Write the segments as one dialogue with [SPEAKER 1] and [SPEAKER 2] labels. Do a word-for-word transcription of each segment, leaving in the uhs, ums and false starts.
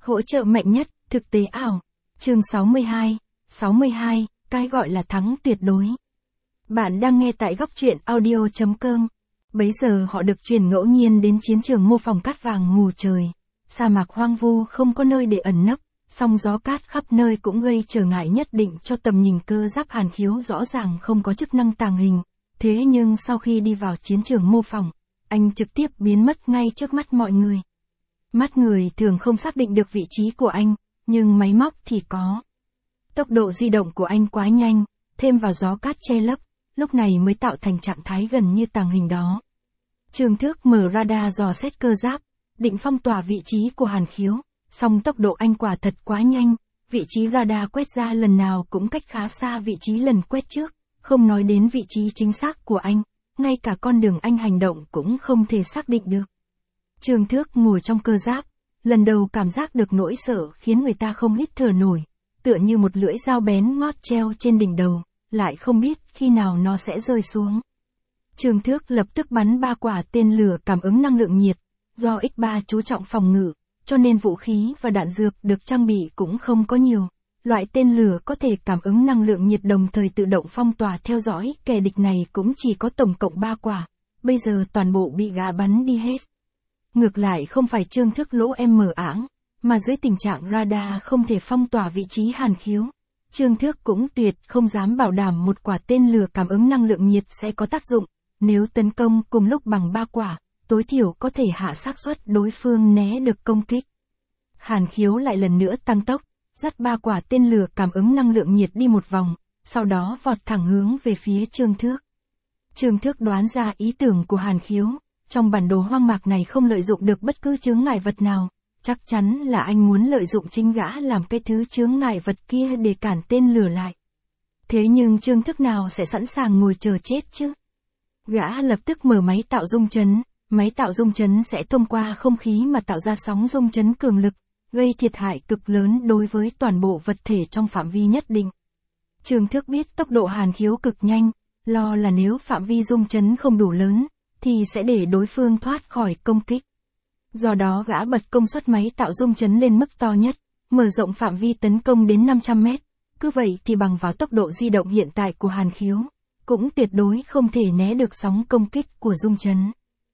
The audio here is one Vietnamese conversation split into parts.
[SPEAKER 1] Hỗ trợ mạnh nhất, thực tế ảo. Chương sáu mươi hai, sáu mươi hai, cái gọi là thắng tuyệt đối. Bạn đang nghe tại góc truyện audio chấm com. Bấy giờ họ được truyền ngẫu nhiên đến chiến trường mô phỏng cát vàng ngù trời. Sa mạc hoang vu không có nơi để ẩn nấp, song gió cát khắp nơi cũng gây trở ngại nhất định cho tầm nhìn. Cơ giáp Hàn Khiếu rõ ràng không có chức năng tàng hình. Thế nhưng sau khi đi vào chiến trường mô phỏng, anh trực tiếp biến mất ngay trước mắt mọi người. Mắt người thường không xác định được vị trí của anh, nhưng máy móc thì có. Tốc độ di động của anh quá nhanh, thêm vào gió cát che lấp, lúc này mới tạo thành trạng thái gần như tàng hình đó. Trương Thước mở radar dò xét cơ giáp, định phong tỏa vị trí của Hàn Khiếu, song tốc độ anh quả thật quá nhanh, vị trí radar quét ra lần nào cũng cách khá xa vị trí lần quét trước, không nói đến vị trí chính xác của anh, ngay cả con đường anh hành động cũng không thể xác định được. Trương Thước ngồi trong cơ giáp, lần đầu cảm giác được nỗi sợ khiến người ta không hít thở nổi, tựa như một lưỡi dao bén ngót treo trên đỉnh đầu, lại không biết khi nào nó sẽ rơi xuống. Trương Thước lập tức bắn ba quả tên lửa cảm ứng năng lượng nhiệt, do ích ba chú trọng phòng ngự, cho nên vũ khí và đạn dược được trang bị cũng không có nhiều. Loại tên lửa có thể cảm ứng năng lượng nhiệt đồng thời tự động phong tỏa theo dõi kẻ địch này cũng chỉ có tổng cộng ba quả, bây giờ toàn bộ bị gã bắn đi hết. Ngược lại không phải Trương Thước lỗ em mở ảng, mà dưới tình trạng radar không thể phong tỏa vị trí Hàn Khiếu, Trương Thước cũng tuyệt không dám bảo đảm một quả tên lửa cảm ứng năng lượng nhiệt sẽ có tác dụng, nếu tấn công cùng lúc bằng ba quả, tối thiểu có thể hạ xác suất đối phương né được công kích. Hàn Khiếu lại lần nữa tăng tốc, dắt ba quả tên lửa cảm ứng năng lượng nhiệt đi một vòng, sau đó vọt thẳng hướng về phía Trương Thước. Trương Thước đoán ra ý tưởng của Hàn Khiếu, trong bản đồ hoang mạc này không lợi dụng được bất cứ chướng ngại vật nào, chắc chắn là anh muốn lợi dụng chính gã làm cái thứ chướng ngại vật kia để cản tên lửa lại. Thế nhưng Trương Thước nào sẽ sẵn sàng ngồi chờ chết chứ? Gã lập tức mở máy tạo rung chấn, máy tạo rung chấn sẽ thông qua không khí mà tạo ra sóng rung chấn cường lực, gây thiệt hại cực lớn đối với toàn bộ vật thể trong phạm vi nhất định. Trương Thước biết tốc độ Hàn Khiếu cực nhanh, lo là nếu phạm vi rung chấn không đủ lớn, thì sẽ để đối phương thoát khỏi công kích. Do đó gã bật công suất máy tạo rung chấn lên mức to nhất, mở rộng phạm vi tấn công đến năm trăm mét, cứ vậy thì bằng vào tốc độ di động hiện tại của Hàn Khiếu, cũng tuyệt đối không thể né được sóng công kích của rung chấn.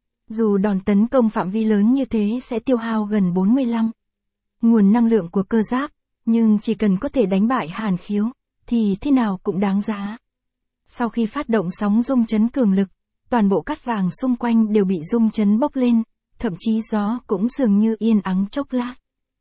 [SPEAKER 1] Dù đòn tấn công phạm vi lớn như thế sẽ tiêu hao gần bốn mươi lăm nguồn năng lượng của cơ giáp, nhưng chỉ cần có thể đánh bại Hàn Khiếu, thì thế nào cũng đáng giá. Sau khi phát động sóng rung chấn cường lực, toàn bộ cát vàng xung quanh đều bị rung chấn bốc lên, thậm chí gió cũng dường như yên ắng chốc lát.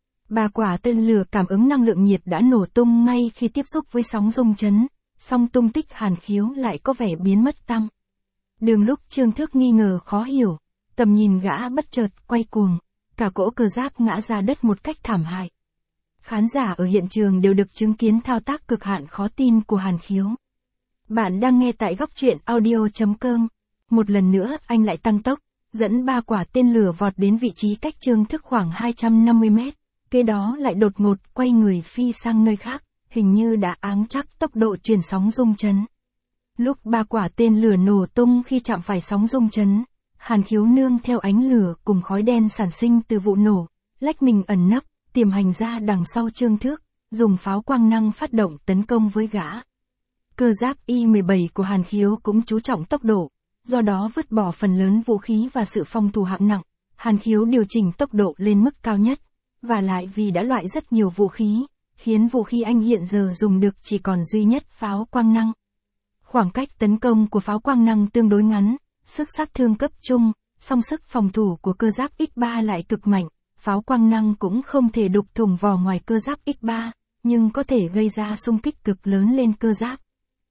[SPEAKER 1] Ba quả tên lửa cảm ứng năng lượng nhiệt đã nổ tung ngay khi tiếp xúc với sóng rung chấn, song tung tích Hàn Khiếu lại có vẻ biến mất tăm. Đường lúc Trương Thước nghi ngờ khó hiểu, tầm nhìn gã bất chợt quay cuồng, cả cỗ cơ giáp ngã ra đất một cách thảm hại. Khán giả ở hiện trường đều được chứng kiến thao tác cực hạn khó tin của Hàn Khiếu. Bạn đang nghe tại góc truyện audio chấm com. Một lần nữa anh lại tăng tốc, dẫn ba quả tên lửa vọt đến vị trí cách Trương Thước khoảng hai trăm năm mươi mét, kế đó lại đột ngột quay người phi sang nơi khác, hình như đã áng chắc tốc độ truyền sóng rung chấn. Lúc ba quả tên lửa nổ tung khi chạm phải sóng rung chấn, Hàn Khiếu nương theo ánh lửa cùng khói đen sản sinh từ vụ nổ, lách mình ẩn nấp, tiềm hành ra đằng sau Trương Thước, dùng pháo quang năng phát động tấn công với gã. Cơ giáp Y mười bảy của Hàn Khiếu cũng chú trọng tốc độ, do đó vứt bỏ phần lớn vũ khí và sự phòng thủ hạng nặng, Hàn Khiếu điều chỉnh tốc độ lên mức cao nhất, và lại vì đã loại rất nhiều vũ khí, khiến vũ khí anh hiện giờ dùng được chỉ còn duy nhất pháo quang năng. Khoảng cách tấn công của pháo quang năng tương đối ngắn, sức sát thương cấp trung, song sức phòng thủ của cơ giáp ích ba lại cực mạnh, pháo quang năng cũng không thể đục thủng vỏ ngoài cơ giáp ích ba, nhưng có thể gây ra xung kích cực lớn lên cơ giáp.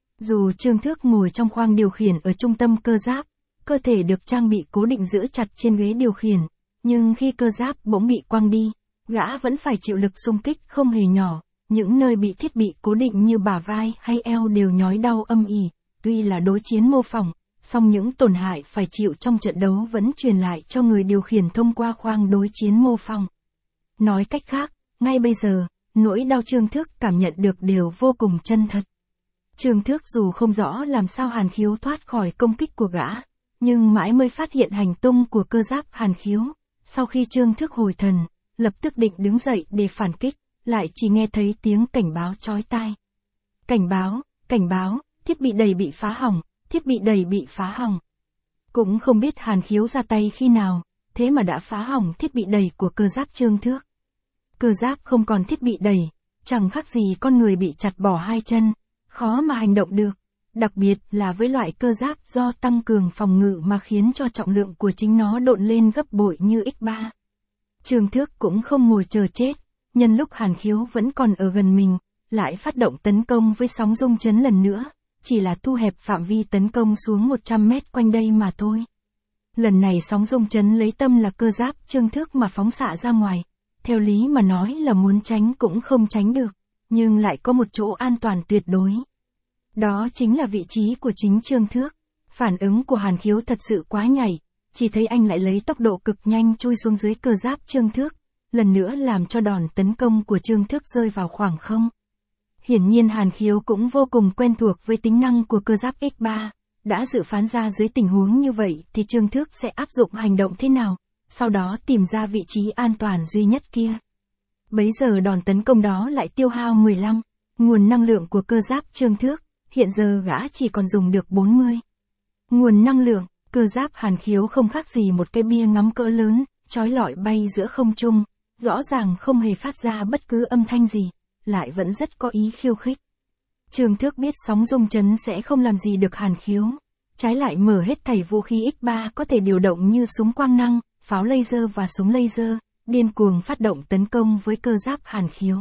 [SPEAKER 1] Dù Trương Thước ngồi trong khoang điều khiển ở trung tâm cơ giáp, cơ thể được trang bị cố định giữ chặt trên ghế điều khiển, nhưng khi cơ giáp bỗng bị quăng đi, gã vẫn phải chịu lực xung kích không hề nhỏ, những nơi bị thiết bị cố định như bả vai hay eo đều nhói đau âm ỉ, tuy là đối chiến mô phỏng, song những tổn hại phải chịu trong trận đấu vẫn truyền lại cho người điều khiển thông qua khoang đối chiến mô phỏng. Nói cách khác, ngay bây giờ, nỗi đau Trương Thước cảm nhận được đều vô cùng chân thật. Trương Thước dù không rõ làm sao Hàn Khiếu thoát khỏi công kích của gã, nhưng mãi mới phát hiện hành tung của cơ giáp Hàn Khiếu. Sau khi Trương Thước hồi thần, lập tức định đứng dậy để phản kích, lại chỉ nghe thấy tiếng cảnh báo chói tai. Cảnh báo, cảnh báo, thiết bị đẩy bị phá hỏng, thiết bị đẩy bị phá hỏng. Cũng không biết Hàn Khiếu ra tay khi nào, thế mà đã phá hỏng thiết bị đẩy của cơ giáp Trương Thước. Cơ giáp không còn thiết bị đẩy, chẳng khác gì con người bị chặt bỏ hai chân, khó mà hành động được. Đặc biệt là với loại cơ giáp do tăng cường phòng ngự mà khiến cho trọng lượng của chính nó độn lên gấp bội như ích ba. Trương Thước cũng không ngồi chờ chết, nhân lúc Hàn Khiếu vẫn còn ở gần mình, lại phát động tấn công với sóng rung chấn lần nữa, chỉ là thu hẹp phạm vi tấn công xuống một trăm mét quanh đây mà thôi. Lần này sóng rung chấn lấy tâm là cơ giáp Trương Thước mà phóng xạ ra ngoài, theo lý mà nói là muốn tránh cũng không tránh được, nhưng lại có một chỗ an toàn tuyệt đối. Đó chính là vị trí của chính Trương Thước. Phản ứng của Hàn Khiếu thật sự quá nhảy, chỉ thấy anh lại lấy tốc độ cực nhanh chui xuống dưới cơ giáp Trương Thước, lần nữa làm cho đòn tấn công của Trương Thước rơi vào khoảng không. Hiển nhiên Hàn Khiếu cũng vô cùng quen thuộc với tính năng của cơ giáp ích ba, đã dự phán ra dưới tình huống như vậy thì Trương Thước sẽ áp dụng hành động thế nào, sau đó tìm ra vị trí an toàn duy nhất kia. Bấy giờ đòn tấn công đó lại tiêu hao mười lăm, nguồn năng lượng của cơ giáp Trương Thước, hiện giờ gã chỉ còn dùng được bốn mươi. Nguồn năng lượng, cơ giáp Hàn Khiếu không khác gì một cái bia ngắm cỡ lớn, chói lọi bay giữa không trung, rõ ràng không hề phát ra bất cứ âm thanh gì, lại vẫn rất có ý khiêu khích. Trương Thước biết sóng rung chấn sẽ không làm gì được Hàn Khiếu, trái lại mở hết thảy vũ khí ích ba có thể điều động như súng quang năng, pháo laser và súng laser, điên cuồng phát động tấn công với cơ giáp Hàn Khiếu.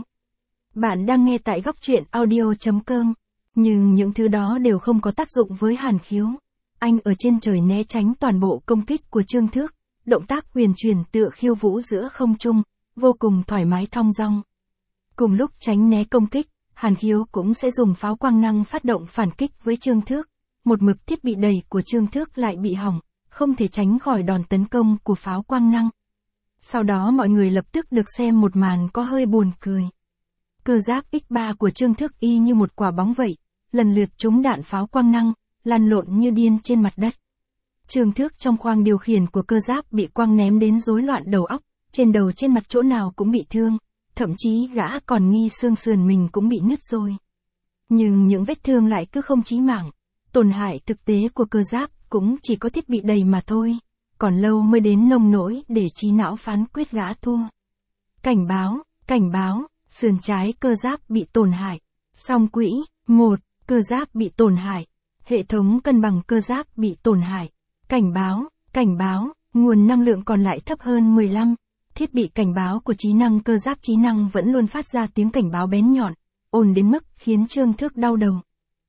[SPEAKER 1] Bạn đang nghe tại góc truyện audio chấm com, nhưng những thứ đó đều không có tác dụng với Hàn Khiếu. Anh ở trên trời né tránh toàn bộ công kích của Trương Thước, động tác huyền chuyển tựa khiêu vũ giữa không trung, vô cùng thoải mái thong dong. Cùng lúc tránh né công kích, Hàn Khiếu cũng sẽ dùng pháo quang năng phát động phản kích với Trương Thước. Một mực thiết bị đẩy của Trương Thước lại bị hỏng, không thể tránh khỏi đòn tấn công của pháo quang năng. Sau đó mọi người lập tức được xem một màn có hơi buồn cười. Cơ giáp ích ba của Trương Thước y như một quả bóng vậy, lần lượt trúng đạn pháo quang năng, lăn lộn như điên trên mặt đất. Trương Thước trong khoang điều khiển của cơ giáp bị quang ném đến rối loạn đầu óc, trên đầu trên mặt chỗ nào cũng bị thương, thậm chí gã còn nghi xương sườn mình cũng bị nứt rồi. Nhưng những vết thương lại cứ không chí mạng, tổn hại thực tế của cơ giáp cũng chỉ có thiết bị đầy mà thôi, còn lâu mới đến nông nỗi để trí não phán quyết gã thua. Cảnh báo, cảnh báo, sườn trái cơ giáp bị tổn hại. Song quỹ, một, cơ giáp bị tổn hại. Hệ thống cân bằng cơ giáp bị tổn hại. Cảnh báo, cảnh báo, nguồn năng lượng còn lại thấp hơn mười lăm. Thiết bị cảnh báo của trí năng cơ giáp trí năng vẫn luôn phát ra tiếng cảnh báo bén nhọn, ồn đến mức khiến Trương Thước đau đầu.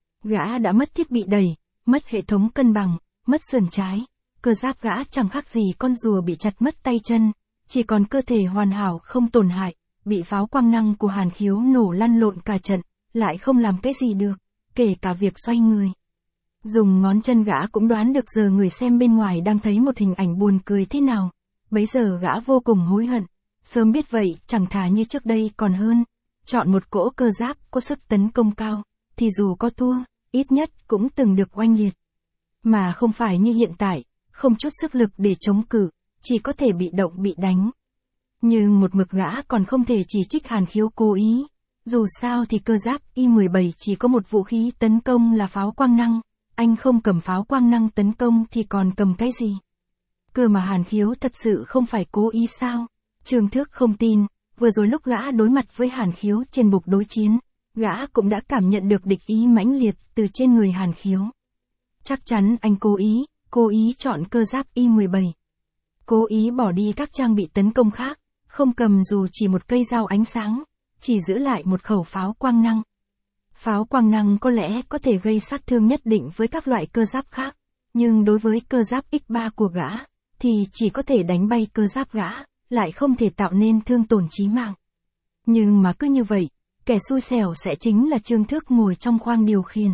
[SPEAKER 1] Gã đã mất thiết bị đẩy, mất hệ thống cân bằng, mất sườn trái. Cơ giáp gã chẳng khác gì con rùa bị chặt mất tay chân, chỉ còn cơ thể hoàn hảo không tổn hại, bị pháo quang năng của Hàn Khiếu nổ lăn lộn cả trận, lại không làm cái gì được, kể cả việc xoay người. Dùng ngón chân gã cũng đoán được giờ người xem bên ngoài đang thấy một hình ảnh buồn cười thế nào. Bấy giờ gã vô cùng hối hận, sớm biết vậy chẳng thà như trước đây còn hơn, chọn một cỗ cơ giáp có sức tấn công cao, thì dù có thua, ít nhất cũng từng được oanh liệt. Mà không phải như hiện tại, không chút sức lực để chống cự, chỉ có thể bị động bị đánh. Nhưng một mực gã còn không thể chỉ trích Hàn Khiếu cố ý, dù sao thì cơ giáp Y mười bảy chỉ có một vũ khí tấn công là pháo quang năng, anh không cầm pháo quang năng tấn công thì còn cầm cái gì? Cơ mà Hàn Khiếu thật sự không phải cố ý sao? Trương Thước không tin, vừa rồi lúc gã đối mặt với Hàn Khiếu trên bục đối chiến, gã cũng đã cảm nhận được địch ý mãnh liệt từ trên người Hàn Khiếu. Chắc chắn anh cố ý, cố ý chọn cơ giáp Y mười bảy. Cố ý bỏ đi các trang bị tấn công khác, không cầm dù chỉ một cây dao ánh sáng, chỉ giữ lại một khẩu pháo quang năng. Pháo quang năng có lẽ có thể gây sát thương nhất định với các loại cơ giáp khác, nhưng đối với cơ giáp ích ba của gã, thì chỉ có thể đánh bay cơ giáp gã, lại không thể tạo nên thương tổn chí mạng. Nhưng mà cứ như vậy, kẻ xui xẻo sẽ chính là Trương Thước ngồi trong khoang điều khiển.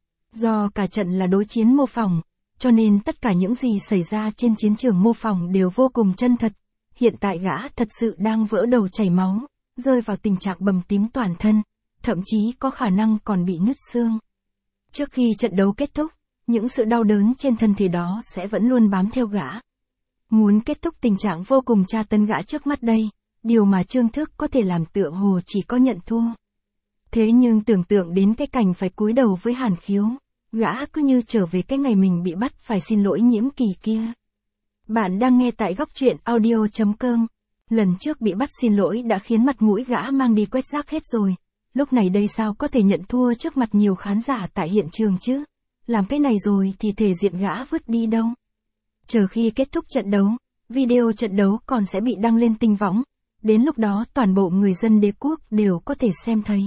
[SPEAKER 1] Do cả trận là đối chiến mô phỏng, cho nên tất cả những gì xảy ra trên chiến trường mô phỏng đều vô cùng chân thật. Hiện tại gã thật sự đang vỡ đầu chảy máu, rơi vào tình trạng bầm tím toàn thân, thậm chí có khả năng còn bị nứt xương. Trước khi trận đấu kết thúc, những sự đau đớn trên thân thể đó sẽ vẫn luôn bám theo gã. Muốn kết thúc tình trạng vô cùng tra tấn gã trước mắt đây, điều mà Trương Thức có thể làm tựa hồ chỉ có nhận thua. Thế nhưng tưởng tượng đến cái cảnh phải cúi đầu với Hàn Khiếu, gã cứ như trở về cái ngày mình bị bắt phải xin lỗi Nhiễm Kỳ kia. Bạn đang nghe tại góc truyện audio chấm com. Lần trước bị bắt xin lỗi đã khiến mặt mũi gã mang đi quét rác hết rồi. Lúc này đây sao có thể nhận thua trước mặt nhiều khán giả tại hiện trường chứ? Làm cái này rồi thì thể diện gã vứt đi đâu? Chờ khi kết thúc trận đấu, video trận đấu còn sẽ bị đăng lên tinh võng. Đến lúc đó toàn bộ người dân đế quốc đều có thể xem thấy.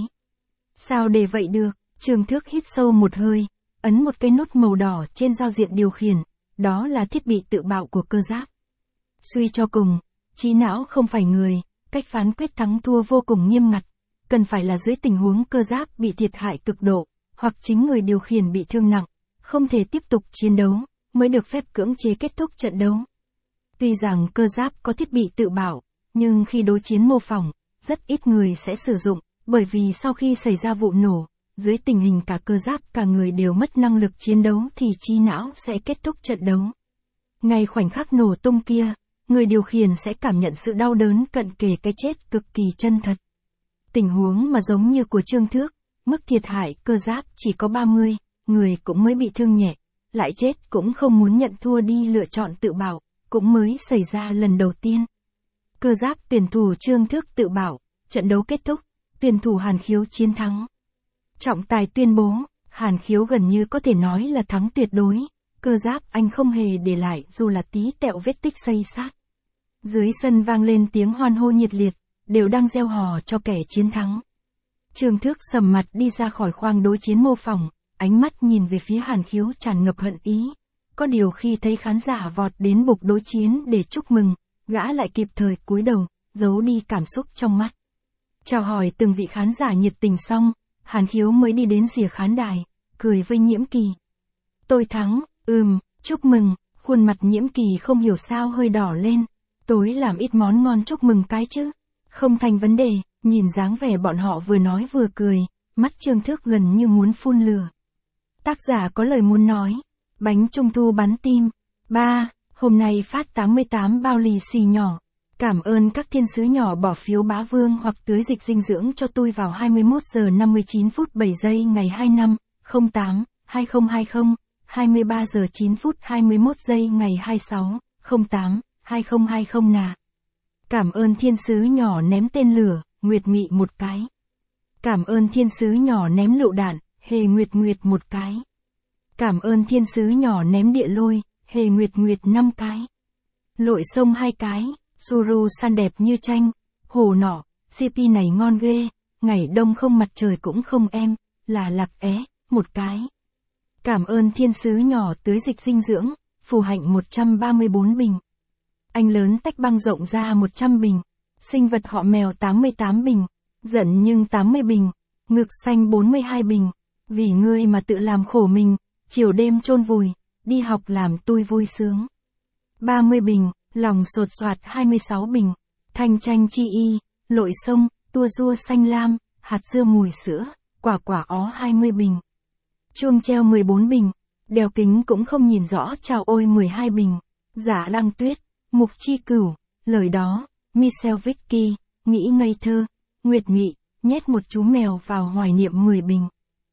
[SPEAKER 1] Sao để vậy được? Trương Thước hít sâu một hơi, ấn một cái nút màu đỏ trên giao diện điều khiển, đó là thiết bị tự bạo của cơ giáp. Suy cho cùng, trí não không phải người, cách phán quyết thắng thua vô cùng nghiêm ngặt, cần phải là dưới tình huống cơ giáp bị thiệt hại cực độ, hoặc chính người điều khiển bị thương nặng, không thể tiếp tục chiến đấu, mới được phép cưỡng chế kết thúc trận đấu. Tuy rằng cơ giáp có thiết bị tự bạo, nhưng khi đối chiến mô phỏng, rất ít người sẽ sử dụng, bởi vì sau khi xảy ra vụ nổ, dưới tình hình cả cơ giáp cả người đều mất năng lực chiến đấu thì trí não sẽ kết thúc trận đấu. Ngay khoảnh khắc nổ tung kia, người điều khiển sẽ cảm nhận sự đau đớn cận kề cái chết cực kỳ chân thật. Tình huống mà giống như của Trương Thước, mức thiệt hại cơ giáp chỉ có ba mươi, người cũng mới bị thương nhẹ, lại chết cũng không muốn nhận thua đi lựa chọn tự bạo, cũng mới xảy ra lần đầu tiên. Cơ giáp tuyển thủ Trương Thước tự bạo, trận đấu kết thúc, tuyển thủ Hàn Khiếu chiến thắng. Trọng tài tuyên bố, Hàn Khiếu gần như có thể nói là thắng tuyệt đối, cơ giáp anh không hề để lại dù là tí tẹo vết tích xây sát. Dưới sân vang lên tiếng hoan hô nhiệt liệt, đều đang reo hò cho kẻ chiến thắng. Trương Thước sầm mặt đi ra khỏi khoang đối chiến mô phỏng, ánh mắt nhìn về phía Hàn Khiếu tràn ngập hận ý. Có điều khi thấy khán giả vọt đến bục đối chiến để chúc mừng, gã lại kịp thời cúi đầu, giấu đi cảm xúc trong mắt. Chào hỏi từng vị khán giả nhiệt tình xong, Hàn Khiếu mới đi đến rìa khán đài, cười với Nhiễm Kỳ. Tôi thắng, ừm, chúc mừng, khuôn mặt Nhiễm Kỳ không hiểu sao hơi đỏ lên. Tối làm ít món ngon chúc mừng cái chứ. Không thành vấn đề, nhìn dáng vẻ bọn họ vừa nói vừa cười, mắt Trương Thước gần như muốn phun lửa. Tác giả có lời muốn nói. Bánh trung thu bắn tim. ba. Hôm nay phát tám mươi tám bao lì xì nhỏ. Cảm ơn các thiên sứ nhỏ bỏ phiếu bá vương hoặc tưới dịch dinh dưỡng cho tôi vào hai mươi mốt giờ năm mươi chín phút bảy giây ngày hai mươi lăm, không tám, hai không hai không, hai mươi ba giờ chín phút hai mươi mốt giây ngày hai mươi sáu, không tám, hai không hai không nà. Cảm ơn thiên sứ nhỏ ném tên lửa, Nguyệt Mị một cái. Cảm ơn thiên sứ nhỏ ném lựu đạn, Hề Nguyệt Nguyệt một cái. Cảm ơn thiên sứ nhỏ ném địa lôi, Hề Nguyệt Nguyệt năm cái. Lội sông hai cái, Suru san đẹp như tranh, hồ nọ, xê pê này ngon ghê, ngày đông không mặt trời cũng không em, là lạc é, một cái. Cảm ơn thiên sứ nhỏ tưới dịch dinh dưỡng, phù hạnh một trăm ba mươi bốn bình. Anh lớn tách băng rộng ra một trăm bình. Sinh vật họ mèo tám mươi tám bình. Giận nhưng tám mươi bình. Ngực xanh bốn mươi hai bình. Vì ngươi mà tự làm khổ mình, chiều đêm chôn vùi, đi học làm tôi vui sướng. ba mươi bình. Lòng sột soạt hai mươi sáu bình. Thanh chanh chi y, lội sông, tua rua xanh lam, hạt dưa mùi sữa, quả quả ó hai mươi bình. Chuông treo mười bốn bình. Đeo kính cũng không nhìn rõ chào ôi mười hai bình. Giả Lăng Tuyết, Mục Chi Cửu, lời đó, Michelle Vicky, nghĩ ngây thơ, Nguyệt Nghị, nhét một chú mèo vào hoài niệm mười bình.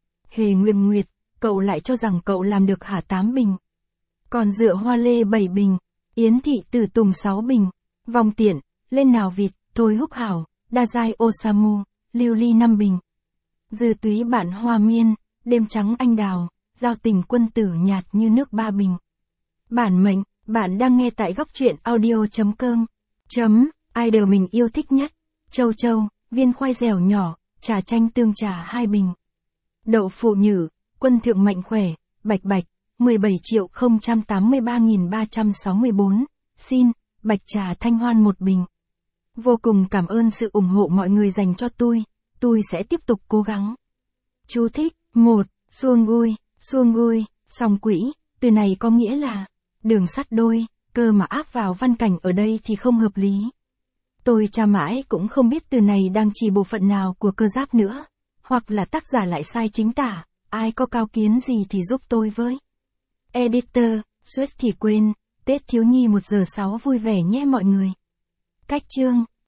[SPEAKER 1] Hề Nguyệt Nguyệt, cậu lại cho rằng cậu làm được hả tám bình. Còn dựa hoa lê bảy bình, Yến Thị Tử Tùng sáu bình, vòng tiện, lên nào vịt, thôi húc hảo, đa giai Osamu, lưu ly năm bình. Dư túy bạn hoa miên, đêm trắng anh đào, giao tình quân tử nhạt như nước ba bình. Bản mệnh, bạn đang nghe tại góc truyện audio chấm com. Chấm, idol mình yêu thích nhất. Châu châu, viên khoai dẻo nhỏ, trà chanh tương trà hai bình. Đậu phụ nhử, quân thượng mạnh khỏe, bạch bạch, mười bảy triệu không trăm tám mươi ba nghìn ba trăm sáu mươi bốn. Xin, bạch trà thanh hoan một bình. Vô cùng cảm ơn sự ủng hộ mọi người dành cho tôi, tôi sẽ tiếp tục cố gắng. Chú thích, một. Xuông gui, xuông gui, song quỹ, từ này có nghĩa là đường sắt đôi, cơ mà áp vào văn cảnh ở đây thì không hợp lý. Tôi tra mãi cũng không biết từ này đang chỉ bộ phận nào của cơ giáp nữa, hoặc là tác giả lại sai chính tả, ai có cao kiến gì thì giúp tôi với. Editor, suýt thì quên, Tết thiếu nhi một giờ sáu vui vẻ nhé mọi người. Cách chương